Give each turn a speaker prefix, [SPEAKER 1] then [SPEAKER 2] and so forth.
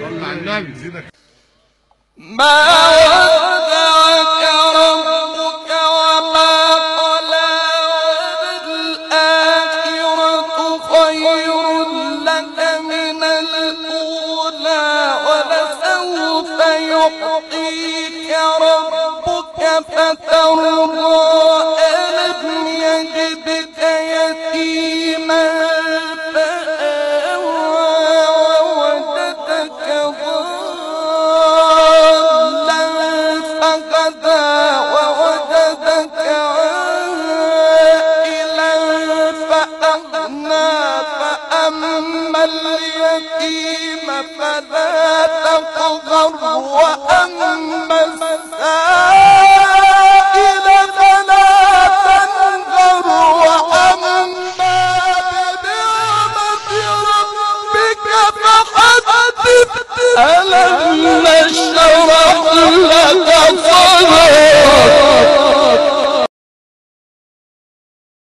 [SPEAKER 1] صل على النبي.
[SPEAKER 2] ما ودعك ربك وما قلى وللآخرة خير لك من الأولى ولسوف يعطيك ربك فترضى ألم يجدك يتيما فأما اليتيم فلا تقهر وأما